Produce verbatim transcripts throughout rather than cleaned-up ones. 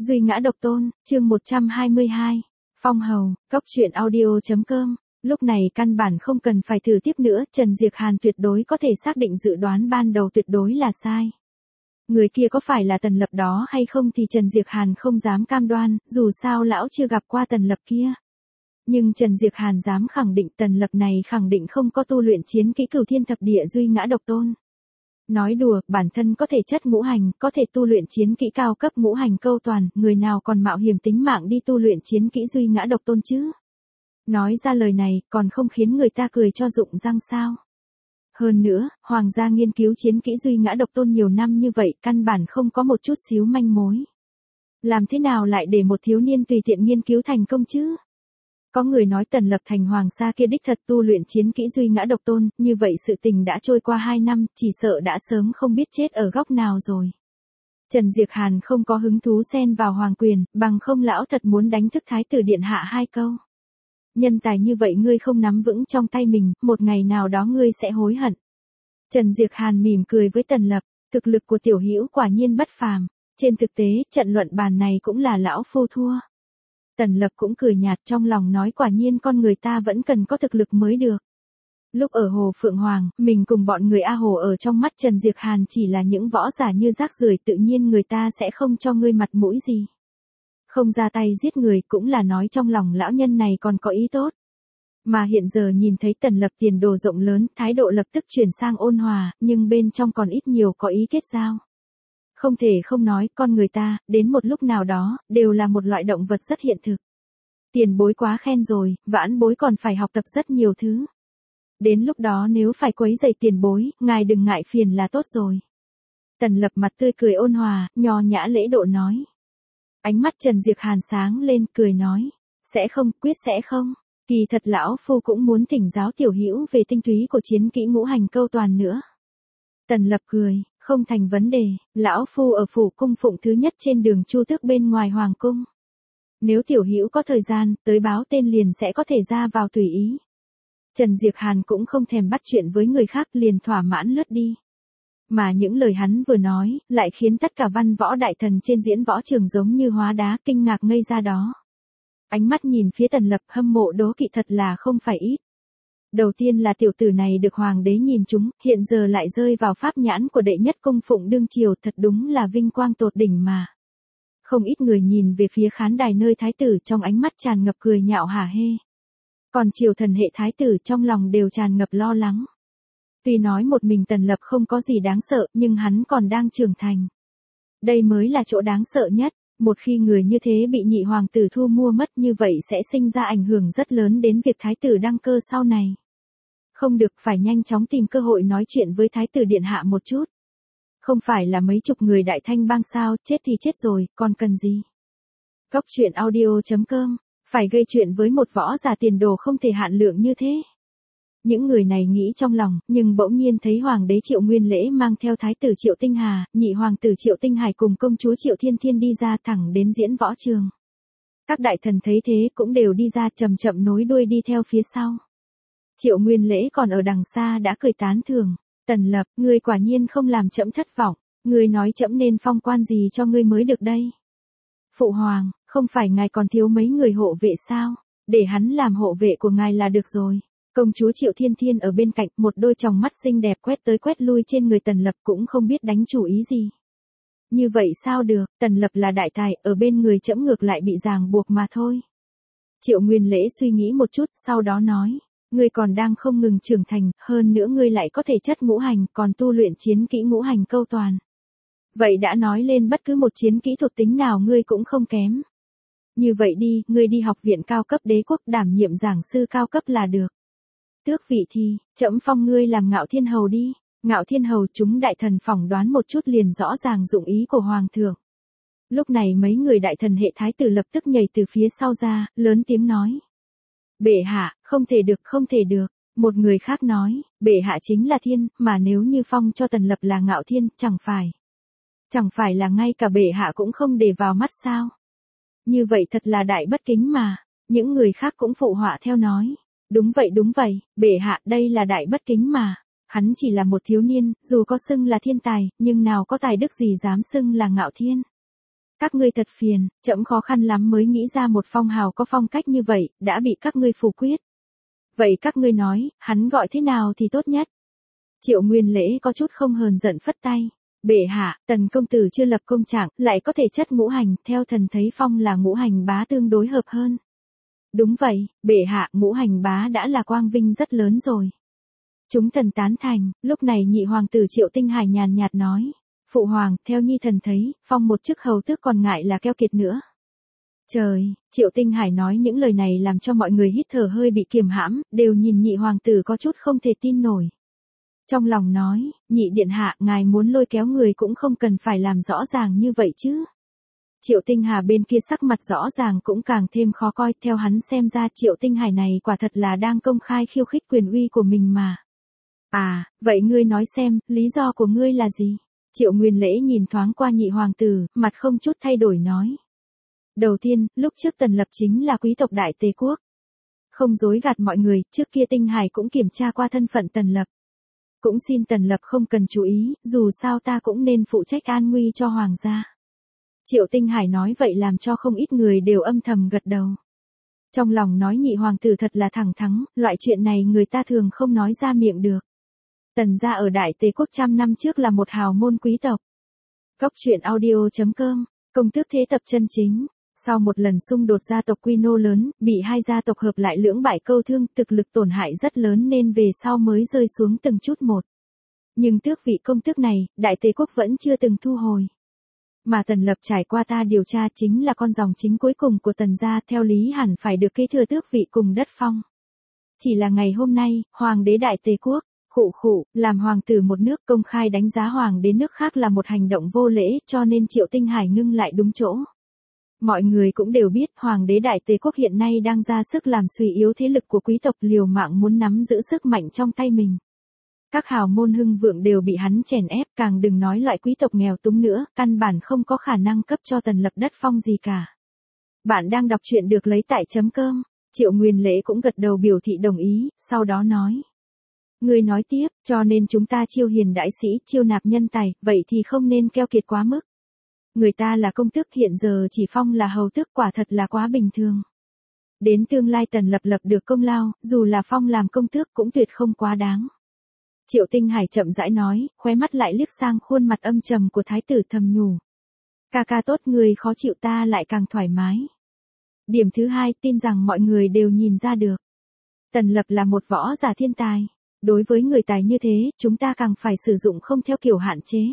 Duy ngã độc tôn, chương một trăm hai mươi hai. Phong hầu, cốc truyện audio.com. Lúc này căn bản không cần phải thử tiếp nữa, Trần Diệp Hàn tuyệt đối có thể xác định dự đoán ban đầu tuyệt đối là sai. Người kia có phải là Tần Lập đó hay không thì Trần Diệp Hàn không dám cam đoan, dù sao lão chưa gặp qua Tần Lập kia. Nhưng Trần Diệp Hàn dám khẳng định Tần Lập này khẳng định không có tu luyện chiến kỹ Cửu Thiên Thập Địa Duy ngã độc tôn. Nói đùa, bản thân có thể chất ngũ hành, có thể tu luyện chiến kỹ cao cấp ngũ hành câu toàn, người nào còn mạo hiểm tính mạng đi tu luyện chiến kỹ Duy ngã độc tôn chứ? Nói ra lời này, còn không khiến người ta cười cho rụng răng sao? Hơn nữa, Hoàng gia nghiên cứu chiến kỹ Duy ngã độc tôn nhiều năm như vậy, căn bản không có một chút xíu manh mối. Làm thế nào lại để một thiếu niên tùy tiện nghiên cứu thành công chứ? Có người nói Tần Lập thành Hoàng gia kia đích thật tu luyện chiến kỹ Duy ngã độc tôn, như vậy sự tình đã trôi qua hai năm, chỉ sợ đã sớm không biết chết ở góc nào rồi. Trần Diệp Hàn không có hứng thú xen vào hoàng quyền, bằng không lão thật muốn đánh thức Thái tử điện hạ hai câu. Nhân tài như vậy ngươi không nắm vững trong tay mình, một ngày nào đó ngươi sẽ hối hận. Trần Diệp Hàn mỉm cười với Tần Lập, thực lực của tiểu hữu quả nhiên bất phàm, trên thực tế, trận luận bàn này cũng là lão phu thua. Tần Lập cũng cười nhạt trong lòng nói quả nhiên con người ta vẫn cần có thực lực mới được. Lúc ở Hồ Phượng Hoàng, mình cùng bọn người A Hồ ở trong mắt Trần Diệp Hàn chỉ là những võ giả như rác rưởi, tự nhiên người ta sẽ không cho ngươi mặt mũi gì. Không ra tay giết người cũng là nói trong lòng lão nhân này còn có ý tốt. Mà hiện giờ nhìn thấy Tần Lập tiền đồ rộng lớn, thái độ lập tức chuyển sang ôn hòa, nhưng bên trong còn ít nhiều có ý kết giao. Không thể không nói, con người ta, đến một lúc nào đó, đều là một loại động vật rất hiện thực. Tiền bối quá khen rồi, vãn bối còn phải học tập rất nhiều thứ. Đến lúc đó nếu phải quấy rầy tiền bối, ngài đừng ngại phiền là tốt rồi. Tần Lập mặt tươi cười ôn hòa, nho nhã lễ độ nói. Ánh mắt Trần Diệp Hàn sáng lên, cười nói. Sẽ không, quyết sẽ không. Kỳ thật lão phu cũng muốn thỉnh giáo tiểu hữu về tinh túy của chiến kỹ ngũ hành câu toàn nữa. Tần Lập cười. Không thành vấn đề, lão phu ở phủ cung phụng thứ nhất trên đường Chu Tước bên ngoài hoàng cung. Nếu tiểu hữu có thời gian, tới báo tên liền sẽ có thể ra vào tùy ý. Trần Diệp Hàn cũng không thèm bắt chuyện với người khác, liền thỏa mãn lướt đi. Mà những lời hắn vừa nói, lại khiến tất cả văn võ đại thần trên diễn võ trường giống như hóa đá, kinh ngạc ngây ra đó. Ánh mắt nhìn phía Tần Lập, hâm mộ đố kỵ thật là không phải ít. Đầu tiên là tiểu tử này được hoàng đế nhìn chúng, hiện giờ lại rơi vào pháp nhãn của đệ nhất cung phụng đương triều, thật đúng là vinh quang tột đỉnh mà. Không ít người nhìn về phía khán đài nơi thái tử, trong ánh mắt tràn ngập cười nhạo hả hê. Còn triều thần hệ thái tử trong lòng đều tràn ngập lo lắng. Tuy nói một mình Tần Lập không có gì đáng sợ, nhưng hắn còn đang trưởng thành. Đây mới là chỗ đáng sợ nhất. Một khi người như thế bị nhị hoàng tử thu mua mất, như vậy sẽ sinh ra ảnh hưởng rất lớn đến việc thái tử đăng cơ sau này. Không được, phải nhanh chóng tìm cơ hội nói chuyện với thái tử điện hạ một chút. Không phải là mấy chục người đại thanh bang sao, chết thì chết rồi, còn cần gì. Cốc truyện audio.com, phải gây chuyện với một võ giả tiền đồ không thể hạn lượng như thế. Những người này nghĩ trong lòng, nhưng bỗng nhiên thấy hoàng đế Triệu Nguyên Lễ mang theo thái tử Triệu Tinh Hà, nhị hoàng tử Triệu Tinh Hải cùng công chúa Triệu Thiên Thiên đi ra thẳng đến diễn võ trường. Các đại thần thấy thế cũng đều đi ra chậm chậm nối đuôi đi theo phía sau. Triệu Nguyên Lễ còn ở đằng xa đã cười tán thưởng. Tần Lập, ngươi quả nhiên không làm trẫm thất vọng, ngươi nói trẫm nên phong quan gì cho ngươi mới được đây. Phụ hoàng, không phải ngài còn thiếu mấy người hộ vệ sao, để hắn làm hộ vệ của ngài là được rồi. Công chúa Triệu Thiên Thiên ở bên cạnh, một đôi tròng mắt xinh đẹp quét tới quét lui trên người Tần Lập, cũng không biết đánh chủ ý gì. Như vậy sao được, Tần Lập là đại tài, ở bên người trẫm ngược lại bị ràng buộc mà thôi. Triệu Nguyên Lễ suy nghĩ một chút, sau đó nói. Ngươi còn đang không ngừng trưởng thành, hơn nữa ngươi lại có thể chất ngũ hành, còn tu luyện chiến kỹ ngũ hành câu toàn. Vậy đã nói lên bất cứ một chiến kỹ thuộc tính nào ngươi cũng không kém. Như vậy đi, ngươi đi học viện cao cấp đế quốc đảm nhiệm giảng sư cao cấp là được. Tước vị thì, trẫm phong ngươi làm Ngạo Thiên Hầu đi. Ngạo Thiên Hầu, chúng đại thần phỏng đoán một chút liền rõ ràng dụng ý của hoàng thượng. Lúc này mấy người đại thần hệ thái tử lập tức nhảy từ phía sau ra, lớn tiếng nói. Bệ hạ, không thể được, không thể được. Một người khác nói, bệ hạ chính là thiên, mà nếu như phong cho Tần Lập là Ngạo Thiên, chẳng phải. Chẳng phải là ngay cả bệ hạ cũng không để vào mắt sao. Như vậy thật là đại bất kính mà. Những người khác cũng phụ họa theo nói. Đúng vậy đúng vậy, bệ hạ đây là đại bất kính mà. Hắn chỉ là một thiếu niên, dù có xưng là thiên tài, nhưng nào có tài đức gì dám xưng là Ngạo Thiên. Các ngươi thật phiền, trẫm khó khăn lắm mới nghĩ ra một phong hào có phong cách như vậy, đã bị các ngươi phủ quyết. Vậy các ngươi nói, hắn gọi thế nào thì tốt nhất? Triệu Nguyên Lễ có chút không hờn giận phất tay. Bệ hạ, Tần công tử chưa lập công trạng, lại có thể chất ngũ hành, theo thần thấy phong là ngũ hành bá tương đối hợp hơn. Đúng vậy, bệ hạ, ngũ hành bá đã là quang vinh rất lớn rồi. Chúng thần tán thành, lúc này nhị hoàng tử Triệu Tinh Hải nhàn nhạt nói. Phụ hoàng, theo nhi thần thấy, phong một chức hầu tước còn ngại là keo kiệt nữa. Trời, Triệu Tinh Hải nói những lời này làm cho mọi người hít thở hơi bị kiềm hãm, đều nhìn nhị hoàng tử có chút không thể tin nổi. Trong lòng nói, nhị điện hạ, ngài muốn lôi kéo người cũng không cần phải làm rõ ràng như vậy chứ. Triệu Tinh Hà bên kia sắc mặt rõ ràng cũng càng thêm khó coi, theo hắn xem ra Triệu Tinh Hải này quả thật là đang công khai khiêu khích quyền uy của mình mà. À, vậy ngươi nói xem, lý do của ngươi là gì? Triệu Nguyên Lễ nhìn thoáng qua nhị hoàng tử, mặt không chút thay đổi nói. Đầu tiên, lúc trước Tần Lập chính là quý tộc Đại Tề Quốc. Không dối gạt mọi người, trước kia Tinh Hải cũng kiểm tra qua thân phận Tần Lập. Cũng xin Tần Lập không cần chú ý, dù sao ta cũng nên phụ trách an nguy cho hoàng gia. Triệu Tinh Hải nói vậy làm cho không ít người đều âm thầm gật đầu. Trong lòng nói nhị hoàng tử thật là thẳng thắn, loại chuyện này người ta thường không nói ra miệng được. Tần gia ở Đại Tề Quốc trăm năm trước là một hào môn quý tộc. Cốc truyện audio chấm com, công tước thế tập chân chính. Sau một lần xung đột gia tộc quy mô lớn, bị hai gia tộc hợp lại lưỡng bại câu thương, thực lực tổn hại rất lớn nên về sau mới rơi xuống từng chút một. Nhưng tước vị công tước này, Đại Tề Quốc vẫn chưa từng thu hồi. Mà Tần Lập trải qua ta điều tra chính là con dòng chính cuối cùng của Tần gia, theo lý hẳn phải được kế thừa tước vị cùng đất phong. Chỉ là ngày hôm nay, Hoàng đế Đại Tề Quốc, khụ khụ, làm hoàng tử một nước công khai đánh giá hoàng đế nước khác là một hành động vô lễ, cho nên Triệu Tinh Hải ngưng lại đúng chỗ. Mọi người cũng đều biết Hoàng đế Đại Tề Quốc hiện nay đang ra sức làm suy yếu thế lực của quý tộc, liều mạng muốn nắm giữ sức mạnh trong tay mình. Các hào môn hưng vượng đều bị hắn chèn ép, càng đừng nói loại quý tộc nghèo túng nữa, căn bản không có khả năng cấp cho Tần Lập đất phong gì cả. Bạn đang đọc truyện được lấy tại chấm cơm. Triệu Nguyên Lễ cũng gật đầu biểu thị đồng ý, sau đó nói. Người nói tiếp, cho nên chúng ta chiêu hiền đãi sĩ, chiêu nạp nhân tài, vậy thì không nên keo kiệt quá mức. Người ta là công tước, hiện giờ chỉ phong là hầu tước, quả thật là quá bình thường. Đến tương lai Tần Lập lập được công lao, dù là phong làm công tước cũng tuyệt không quá đáng. Triệu Tinh Hải chậm rãi nói, khóe mắt lại liếc sang khuôn mặt âm trầm của thái tử thầm nhủ. Ca ca tốt, người khó chịu ta lại càng thoải mái. Điểm thứ hai, tin rằng mọi người đều nhìn ra được. Tần Lập là một võ giả thiên tài. Đối với người tài như thế, chúng ta càng phải sử dụng không theo kiểu hạn chế.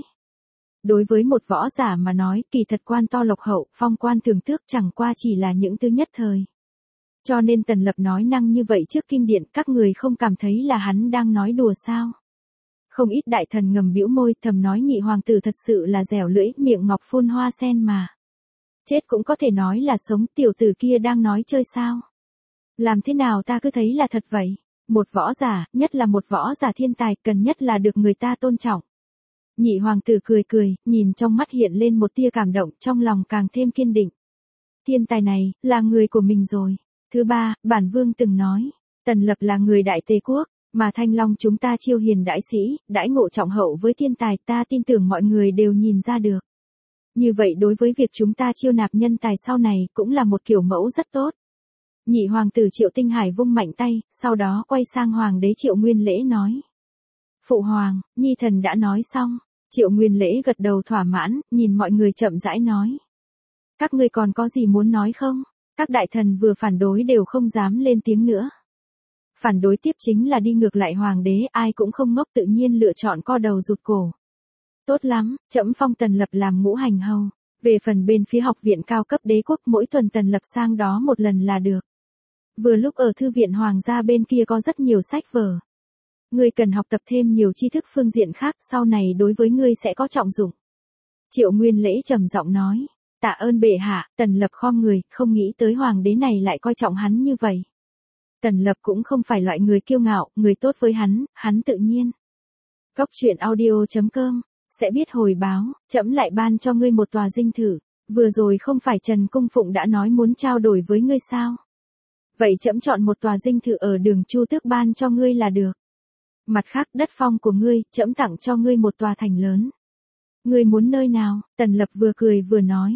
Đối với một võ giả mà nói, kỳ thật quan to lộc hậu, phong quan thường tước chẳng qua chỉ là những thứ nhất thời. Cho nên Tần Lập nói năng như vậy trước kim điện, các người không cảm thấy là hắn đang nói đùa sao? Không ít đại thần ngầm bĩu môi, thầm nói nhị hoàng tử thật sự là dẻo lưỡi, miệng ngọc phun hoa sen mà. Chết cũng có thể nói là sống, tiểu tử kia đang nói chơi sao? Làm thế nào ta cứ thấy là thật vậy? Một võ giả, nhất là một võ giả thiên tài, cần nhất là được người ta tôn trọng. Nhị hoàng tử cười cười, nhìn trong mắt hiện lên một tia cảm động, trong lòng càng thêm kiên định. Thiên tài này, là người của mình rồi. Thứ ba, bản vương từng nói, Tần Lập là người Đại Tề Quốc, mà Thanh Long chúng ta chiêu hiền đãi sĩ, đãi ngộ trọng hậu với thiên tài, ta tin tưởng mọi người đều nhìn ra được. Như vậy đối với việc chúng ta chiêu nạp nhân tài sau này, cũng là một kiểu mẫu rất tốt. Nhị hoàng tử Triệu Tinh Hải vung mạnh tay, sau đó quay sang hoàng đế Triệu Nguyên Lễ nói. Phụ hoàng, nhi thần đã nói xong. Triệu Nguyên Lễ gật đầu thỏa mãn, nhìn mọi người chậm rãi nói. Các ngươi còn có gì muốn nói không? Các đại thần vừa phản đối đều không dám lên tiếng nữa. Phản đối tiếp chính là đi ngược lại hoàng đế, ai cũng không ngốc, tự nhiên lựa chọn co đầu rụt cổ. Tốt lắm, trẫm phong Tần Lập làm ngũ hành hầu. Về phần bên phía học viện cao cấp đế quốc, mỗi tuần Tần Lập sang đó một lần là được. Vừa lúc ở thư viện hoàng gia bên kia có rất nhiều sách vở. Ngươi cần học tập thêm nhiều tri thức phương diện khác, sau này đối với ngươi sẽ có trọng dụng. Triệu Nguyên Lễ trầm giọng nói. Tạ ơn bệ hạ. Tần Lập khom người, không nghĩ tới hoàng đế này lại coi trọng hắn như vậy. Tần Lập cũng không phải loại người kiêu ngạo, người tốt với hắn, hắn tự nhiên. Cốc truyện audio chấm com, sẽ biết hồi báo, trẫm lại ban cho ngươi một tòa dinh thự. Vừa rồi không phải Trần Cung Phụng đã nói muốn trao đổi với ngươi sao? Vậy trẫm chọn một tòa dinh thự ở đường Chu Tước ban cho ngươi là được. Mặt khác, đất phong của ngươi, trẫm tặng cho ngươi một tòa thành lớn. Ngươi muốn nơi nào? Tần Lập vừa cười vừa nói.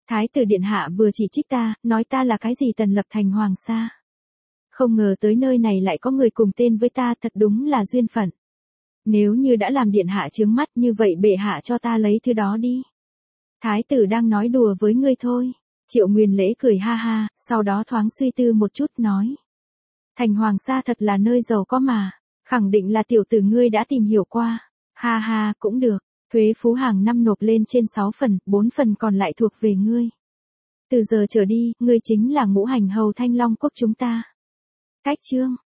Thái tử điện hạ vừa chỉ trích ta, nói ta là cái gì Tần Lập Thành hoàng sa. Không ngờ tới nơi này lại có người cùng tên với ta, thật đúng là duyên phận. Nếu như đã làm điện hạ chướng mắt như vậy bệ hạ cho ta lấy thứ đó đi. Thái tử đang nói đùa với ngươi thôi. Triệu Nguyên Lễ cười ha ha, sau đó thoáng suy tư một chút nói. Thành hoàng sa thật là nơi giàu có mà, khẳng định là tiểu tử ngươi đã tìm hiểu qua. Ha ha, cũng được, thuế phú hàng năm nộp lên trên sáu phần, bốn phần còn lại thuộc về ngươi. Từ giờ trở đi, ngươi chính là ngũ hành hầu Thanh Long quốc chúng ta. Cách chương